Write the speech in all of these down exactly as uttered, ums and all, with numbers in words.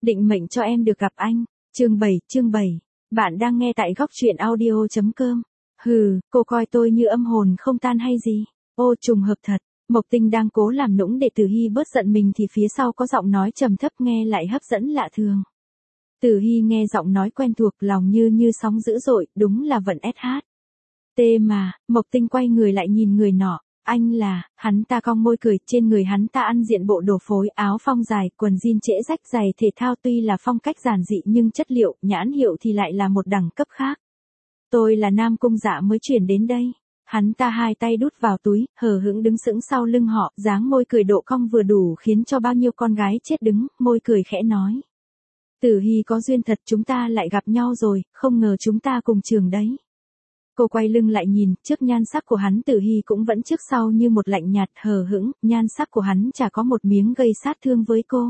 định mệnh cho em được gặp anh. Chương bảy, chương bảy. Bạn đang nghe tại góc truyện audio.com. Hừ, cô coi tôi như âm hồn không tan hay gì? Ô trùng hợp thật. Mộc Tinh đang cố làm nũng để Tử Hy bớt giận mình thì phía sau có giọng nói trầm thấp nghe lại hấp dẫn lạ thường. Tử Hy nghe giọng nói quen thuộc, lòng như như sóng dữ dội, đúng là vận ét hát. Tê mà, Mộc Tinh quay người lại nhìn người nọ. Anh là, hắn ta cong môi cười, trên người hắn ta ăn diện bộ đồ phối, áo phông dài, quần jean trễ rách, giày thể thao, tuy là phong cách giản dị nhưng chất liệu, nhãn hiệu thì lại là một đẳng cấp khác. Tôi là Nam Cung Dạ mới chuyển đến đây. Hắn ta hai tay đút vào túi, hờ hững đứng sững sau lưng họ, dáng môi cười độ cong vừa đủ khiến cho bao nhiêu con gái chết đứng, môi cười khẽ nói. Tử Hy có duyên thật, chúng ta lại gặp nhau rồi, không ngờ chúng ta cùng trường đấy. Cô quay lưng lại nhìn, trước nhan sắc của hắn Tử Hy cũng vẫn trước sau như một lạnh nhạt hờ hững, nhan sắc của hắn chả có một miếng gây sát thương với cô.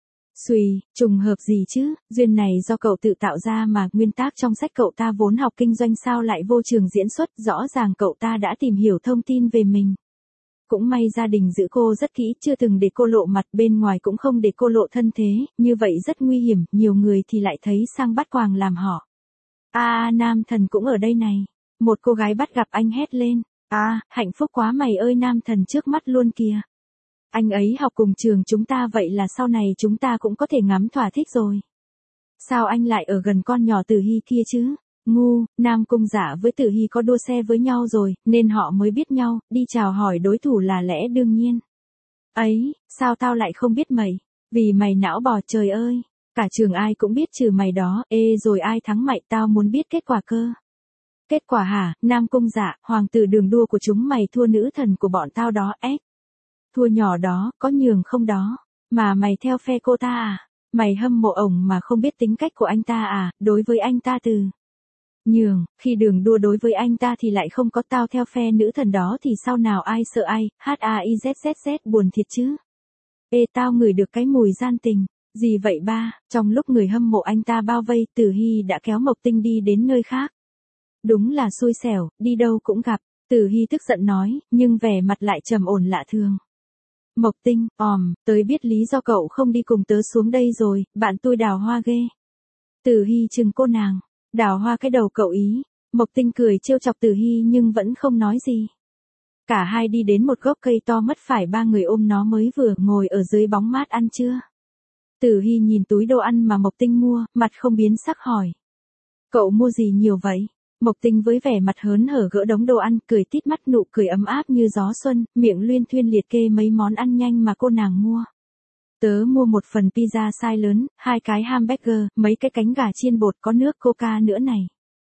Xùy, trùng hợp gì chứ, duyên này do cậu tự tạo ra mà, nguyên tác trong sách cậu ta vốn học kinh doanh sao lại vô trường diễn xuất, rõ ràng cậu ta đã tìm hiểu thông tin về mình. Cũng may gia đình giữ cô rất kỹ, chưa từng để cô lộ mặt, bên ngoài cũng không để cô lộ thân thế, như vậy rất nguy hiểm, nhiều người thì lại thấy sang bắt quàng làm họ. A à, nam thần cũng ở đây này. Một cô gái bắt gặp anh hét lên. À, hạnh phúc quá mày ơi, nam thần trước mắt luôn kìa. Anh ấy học cùng trường chúng ta, vậy là sau này chúng ta cũng có thể ngắm thỏa thích rồi. Sao anh lại ở gần con nhỏ Tử Hy kia chứ? Ngu, Nam Cung Dạ với Tử Hy có đua xe với nhau rồi, nên họ mới biết nhau, đi chào hỏi đối thủ là lẽ đương nhiên. Ấy, sao tao lại không biết mày? Vì mày não bò, trời ơi. Cả trường ai cũng biết trừ mày đó, ê rồi ai thắng mày, tao muốn biết kết quả cơ. Kết quả hả, Nam Cung Dạ, hoàng tử đường đua của chúng mày thua nữ thần của bọn tao đó, ếch. Thua nhỏ đó, có nhường không đó? Mà mày theo phe cô ta à? Mày hâm mộ ổng mà không biết tính cách của anh ta à? Đối với anh ta từ nhường, khi đường đua đối với anh ta thì lại không có, tao theo phe nữ thần đó thì sao nào, ai sợ ai, h a i z z z buồn thiệt chứ. Ê tao ngửi được cái mùi gian tình. Gì vậy ba? Trong lúc người hâm mộ anh ta bao vây, Tử Hy đã kéo Mộc Tinh đi đến nơi khác. Đúng là xui xẻo, đi đâu cũng gặp. Tử Hy tức giận nói, nhưng vẻ mặt lại trầm ổn lạ thường. Mộc Tinh, òm, tới biết lý do cậu không đi cùng tớ xuống đây rồi, bạn tôi Đào Hoa ghê. Tử Hy chừng cô nàng, Đào Hoa cái đầu cậu ý. Mộc Tinh cười trêu chọc Tử Hy nhưng vẫn không nói gì. Cả hai đi đến một gốc cây to, mất phải ba người ôm nó mới vừa ngồi ở dưới bóng mát ăn trưa. Tử Hy nhìn túi đồ ăn mà Mộc Tinh mua, mặt không biến sắc hỏi. Cậu mua gì nhiều vậy? Mộc Tinh với vẻ mặt hớn hở gỡ đống đồ ăn, cười tít mắt, nụ cười ấm áp như gió xuân, miệng luyên thuyên liệt kê mấy món ăn nhanh mà cô nàng mua. Tớ mua một phần pizza size lớn, hai cái hamburger, mấy cái cánh gà chiên bột, có nước coca nữa này.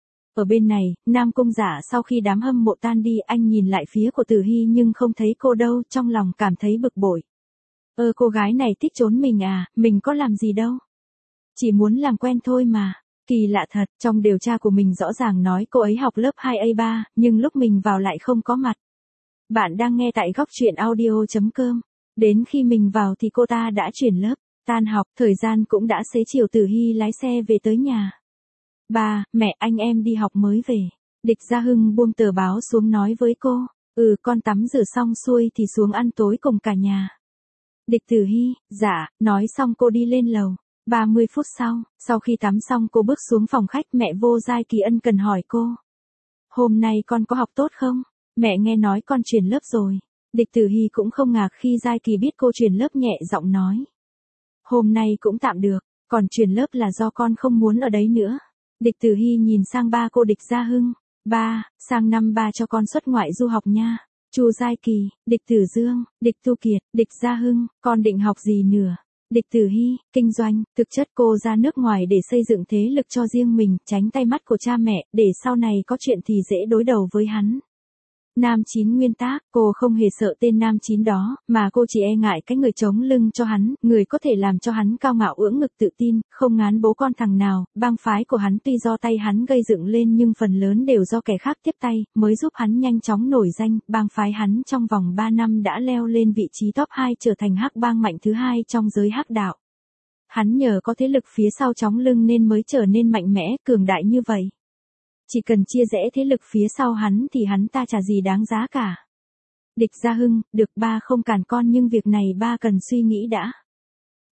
Ở bên này, Nam Cung Dạ sau khi đám hâm mộ tan đi, anh nhìn lại phía của Tử Hy nhưng không thấy cô đâu, trong lòng cảm thấy bực bội. Ơ cô gái này thích trốn mình à, mình có làm gì đâu. Chỉ muốn làm quen thôi mà. Kỳ lạ thật, trong điều tra của mình rõ ràng nói cô ấy học lớp hai A ba, nhưng lúc mình vào lại không có mặt. Bạn đang nghe tại góc truyện audio.com. Đến khi mình vào thì cô ta đã chuyển lớp, tan học, thời gian cũng đã xế chiều. Tử Hy lái xe về tới nhà. Ba, mẹ, anh em đi học mới về. Địch Gia Hưng buông tờ báo xuống nói với cô. Ừ, con tắm rửa xong xuôi thì xuống ăn tối cùng cả nhà. Địch Tử Hy, dạ, nói xong cô đi lên lầu. ba mươi phút sau, sau khi tắm xong cô bước xuống phòng khách, mẹ Vô Giai Kỳ ân cần hỏi cô. Hôm nay con có học tốt không? Mẹ nghe nói con chuyển lớp rồi. Địch Tử Hy cũng không ngạc khi Giai Kỳ biết cô chuyển lớp, nhẹ giọng nói. Hôm nay cũng tạm được, còn chuyển lớp là do con không muốn ở đấy nữa. Địch Tử Hy nhìn sang ba cô Địch Gia Hưng. Ba, sang năm ba cho con xuất ngoại du học nha. Chu Giai Kỳ, Địch Tử Dương, Địch Tu Kiệt, Địch Gia Hưng, con định học gì nữa? Địch Tử Hy, kinh doanh, thực chất cô ra nước ngoài để xây dựng thế lực cho riêng mình, tránh tay mắt của cha mẹ, để sau này có chuyện thì dễ đối đầu với hắn. Nam Chín nguyên tác, cô không hề sợ tên Nam Chín đó, mà cô chỉ e ngại cái người chống lưng cho hắn, người có thể làm cho hắn cao ngạo ưỡng ngực tự tin, không ngán bố con thằng nào. Bang phái của hắn tuy do tay hắn gây dựng lên nhưng phần lớn đều do kẻ khác tiếp tay, mới giúp hắn nhanh chóng nổi danh. Bang phái hắn trong vòng ba năm đã leo lên vị trí top hai, trở thành hắc bang mạnh thứ hai trong giới hắc đạo. Hắn nhờ có thế lực phía sau chống lưng nên mới trở nên mạnh mẽ, cường đại như vậy. Chỉ cần chia rẽ thế lực phía sau hắn thì hắn ta chả gì đáng giá cả. Địch Gia Hưng, được, ba không cản con nhưng việc này ba cần suy nghĩ đã.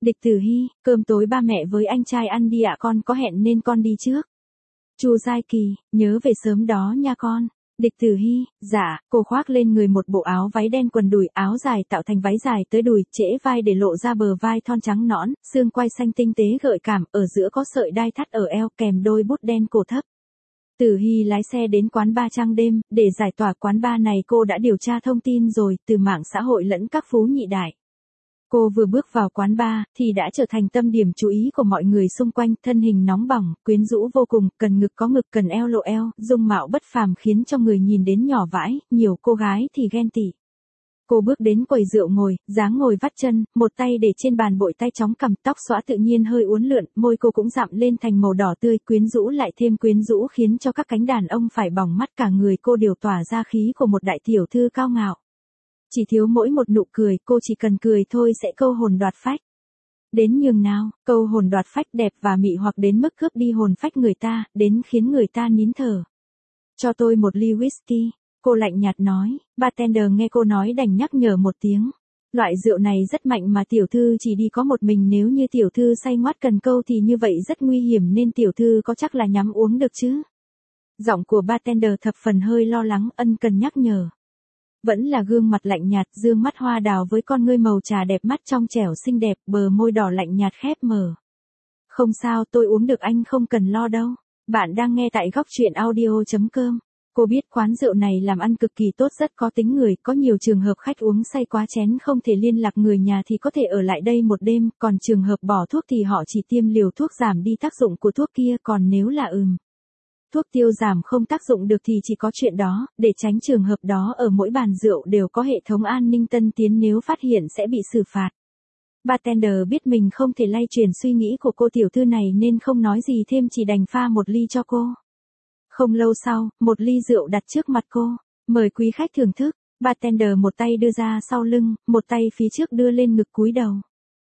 Địch Tử Hy, cơm tối ba mẹ với anh trai ăn đi ạ, con có hẹn nên con đi trước. Chu Giai Kỳ, nhớ về sớm đó nha con. Địch Tử Hy, dạ, cô khoác lên người một bộ áo váy đen quần đùi, áo dài tạo thành váy dài tới đùi, trễ vai để lộ ra bờ vai thon trắng nõn, xương quai xanh tinh tế gợi cảm, ở giữa có sợi đai thắt ở eo kèm đôi bút đen cổ thấp. Tử Hy lái xe đến quán bar Trăng Đêm, để giải tỏa quán bar này cô đã điều tra thông tin rồi, từ mạng xã hội lẫn các phú nhị đại. Cô vừa bước vào quán bar, thì đã trở thành tâm điểm chú ý của mọi người xung quanh, thân hình nóng bỏng, quyến rũ vô cùng, cần ngực có ngực, cần eo lộ eo, dung mạo bất phàm khiến cho người nhìn đến nhỏ vãi, nhiều cô gái thì ghen tị. Cô bước đến quầy rượu ngồi, dáng ngồi vắt chân, một tay để trên bàn bội tay chóng cầm, tóc xõa tự nhiên hơi uốn lượn, môi cô cũng dặm lên thành màu đỏ tươi, quyến rũ lại thêm quyến rũ khiến cho các cánh đàn ông phải bỏng mắt, cả người cô đều tỏa ra khí của một đại tiểu thư cao ngạo. Chỉ thiếu mỗi một nụ cười, cô chỉ cần cười thôi sẽ câu hồn đoạt phách. Đến nhường nào, câu hồn đoạt phách đẹp và mị hoặc đến mức cướp đi hồn phách người ta, đến khiến người ta nín thở. Cho tôi một ly whisky, cô lạnh nhạt nói, bartender nghe cô nói đành nhắc nhở một tiếng. Loại rượu này rất mạnh mà tiểu thư chỉ đi có một mình, nếu như tiểu thư say ngoắt cần câu thì như vậy rất nguy hiểm, nên tiểu thư có chắc là nhắm uống được chứ? Giọng của bartender thập phần hơi lo lắng, ân cần nhắc nhở. Vẫn là gương mặt lạnh nhạt, dương mắt hoa đào với con ngươi màu trà đẹp, mắt trong trẻo xinh đẹp, bờ môi đỏ lạnh nhạt khép mở. Không sao, tôi uống được, anh không cần lo đâu. Bạn đang nghe tại góc truyện audio chấm com. Cô biết quán rượu này làm ăn cực kỳ tốt, rất có tính người, có nhiều trường hợp khách uống say quá chén không thể liên lạc người nhà thì có thể ở lại đây một đêm, còn trường hợp bỏ thuốc thì họ chỉ tiêm liều thuốc giảm đi tác dụng của thuốc kia, còn nếu là ừm. thuốc tiêu giảm không tác dụng được thì chỉ có chuyện đó, để tránh trường hợp đó ở mỗi bàn rượu đều có hệ thống an ninh tân tiến, nếu phát hiện sẽ bị xử phạt. Bartender biết mình không thể lay chuyển suy nghĩ của cô tiểu thư này nên không nói gì thêm, chỉ đành pha một ly cho cô. Không lâu sau, một ly rượu đặt trước mặt cô, mời quý khách thưởng thức. Bartender một tay đưa ra sau lưng, một tay phía trước đưa lên ngực cúi đầu.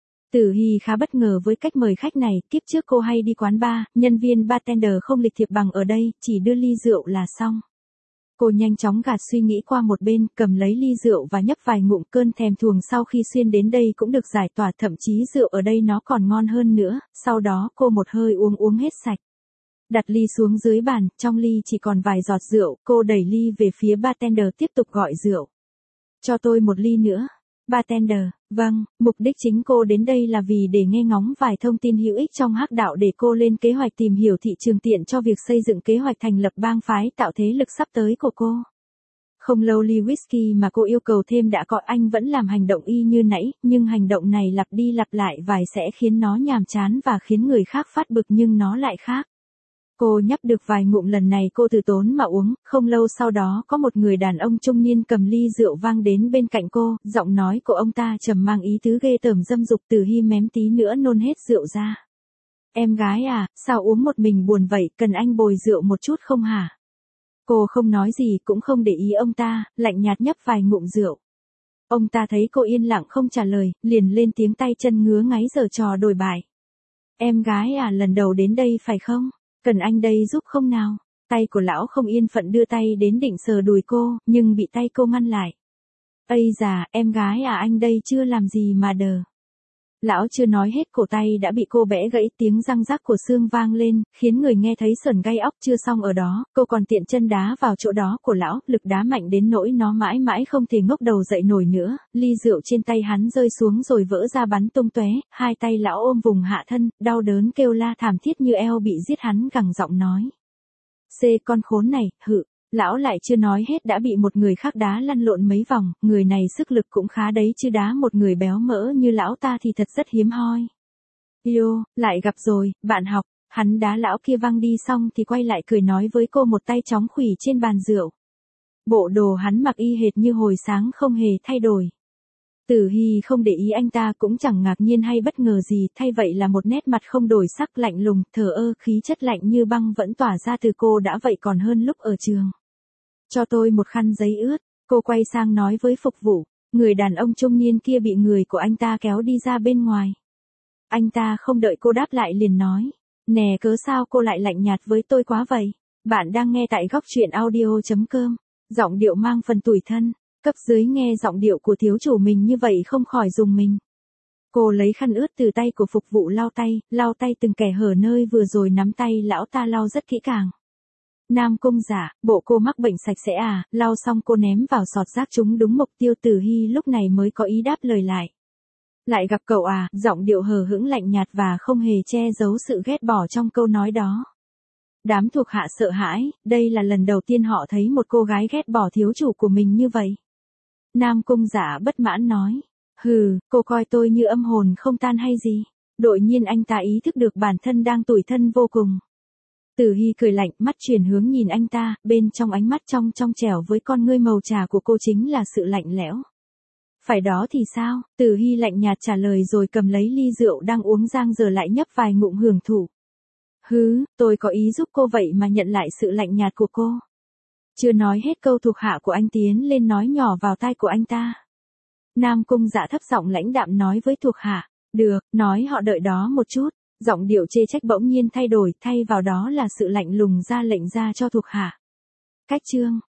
Tử Hy khá bất ngờ với cách mời khách này, kiếp trước cô hay đi quán bar, nhân viên bartender không lịch thiệp bằng ở đây, chỉ đưa ly rượu là xong. Cô nhanh chóng gạt suy nghĩ qua một bên, cầm lấy ly rượu và nhấp vài ngụm, cơn thèm thuồng sau khi xuyên đến đây cũng được giải tỏa, thậm chí rượu ở đây nó còn ngon hơn nữa, sau đó cô một hơi uống uống hết sạch. Đặt ly xuống dưới bàn, trong ly chỉ còn vài giọt rượu, cô đẩy ly về phía bartender tiếp tục gọi rượu. Cho tôi một ly nữa. Bartender, vâng, mục đích chính cô đến đây là vì để nghe ngóng vài thông tin hữu ích trong hắc đạo để cô lên kế hoạch tìm hiểu thị trường tiện cho việc xây dựng kế hoạch thành lập bang phái tạo thế lực sắp tới của cô. Không lâu ly whisky mà cô yêu cầu thêm đã có, anh vẫn làm hành động y như nãy, nhưng hành động này lặp đi lặp lại vài sẽ khiến nó nhàm chán và khiến người khác phát bực, nhưng nó lại khác. Cô nhấp được vài ngụm, lần này cô từ tốn mà uống, không lâu sau đó có một người đàn ông trung niên cầm ly rượu vang đến bên cạnh cô, giọng nói của ông ta trầm mang ý tứ ghê tởm dâm dục. Tử Hy mém tí nữa nôn hết rượu ra. Em gái à, sao uống một mình buồn vậy, cần anh bồi rượu một chút không hả? Cô không nói gì cũng không để ý ông ta, lạnh nhạt nhấp vài ngụm rượu. Ông ta thấy cô yên lặng không trả lời, liền lên tiếng tay chân ngứa ngáy giở trò đổi bài. Em gái à, lần đầu đến đây phải không? Cần anh đây giúp không nào? Tay của lão không yên phận đưa tay đến định sờ đùi cô, nhưng bị tay cô ngăn lại. Ây già, em gái à, anh đây chưa làm gì mà đờ. Lão chưa nói hết, cổ tay đã bị cô bẽ gãy, tiếng răng rắc của xương vang lên, khiến người nghe thấy sởn gai óc. Chưa xong ở đó, cô còn tiện chân đá vào chỗ đó của lão, lực đá mạnh đến nỗi nó mãi mãi không thể ngóc đầu dậy nổi nữa, ly rượu trên tay hắn rơi xuống rồi vỡ ra bắn tung tóe, hai tay lão ôm vùng hạ thân, đau đớn kêu la thảm thiết như eo bị giết, hắn gằn giọng nói. Xê con khốn này, hự. Lão lại chưa nói hết đã bị một người khác đá lăn lộn mấy vòng, người này sức lực cũng khá đấy chứ, đá một người béo mỡ như lão ta thì thật rất hiếm hoi. Yo, lại gặp rồi, bạn học. Hắn đá lão kia văng đi xong thì quay lại cười nói với cô, một tay chóng khủy trên bàn rượu. Bộ đồ hắn mặc y hệt như hồi sáng, không hề thay đổi. Tử Hy không để ý anh ta, cũng chẳng ngạc nhiên hay bất ngờ gì, thay vậy là một nét mặt không đổi sắc, lạnh lùng, thờ ơ, khí chất lạnh như băng vẫn tỏa ra từ cô, đã vậy còn hơn lúc ở trường. Cho tôi một khăn giấy ướt, cô quay sang nói với phục vụ, người đàn ông trung niên kia bị người của anh ta kéo đi ra bên ngoài. Anh ta không đợi cô đáp lại liền nói, nè cớ sao cô lại lạnh nhạt với tôi quá vậy? Bạn đang nghe tại góc truyện audio chấm com, giọng điệu mang phần tủi thân. Cấp dưới nghe giọng điệu của thiếu chủ mình như vậy không khỏi rùng mình. Cô lấy khăn ướt từ tay của phục vụ lau tay, lau tay từng kẻ hở nơi vừa rồi nắm tay lão ta lau rất kỹ càng. Nam Cung Dạ, bộ cô mắc bệnh sạch sẽ à, lau xong cô ném vào sọt rác chúng đúng mục tiêu. Tử Hy lúc này mới có ý đáp lời lại. Lại gặp cậu à, giọng điệu hờ hững lạnh nhạt và không hề che giấu sự ghét bỏ trong câu nói đó. Đám thuộc hạ sợ hãi, đây là lần đầu tiên họ thấy một cô gái ghét bỏ thiếu chủ của mình như vậy. Nam Cung Dạ bất mãn nói. Hừ, cô coi tôi như âm hồn không tan hay gì? Đột nhiên anh ta ý thức được bản thân đang tủi thân vô cùng. Tử Hy cười lạnh, mắt chuyển hướng nhìn anh ta, bên trong ánh mắt trong trong trẻo với con ngươi màu trà của cô chính là sự lạnh lẽo. Phải đó thì sao? Tử Hy lạnh nhạt trả lời rồi cầm lấy ly rượu đang uống giang dở lại nhấp vài ngụm hưởng thụ. Hứ, tôi có ý giúp cô vậy mà nhận lại sự lạnh nhạt của cô. Chưa nói hết câu thuộc hạ của anh tiến lên nói nhỏ vào tai của anh ta. Nam Cung Dạ thấp giọng lãnh đạm nói với thuộc hạ. Được, nói họ đợi đó một chút. Giọng điệu chê trách bỗng nhiên thay đổi, thay vào đó là sự lạnh lùng ra lệnh ra cho thuộc hạ. Cách chương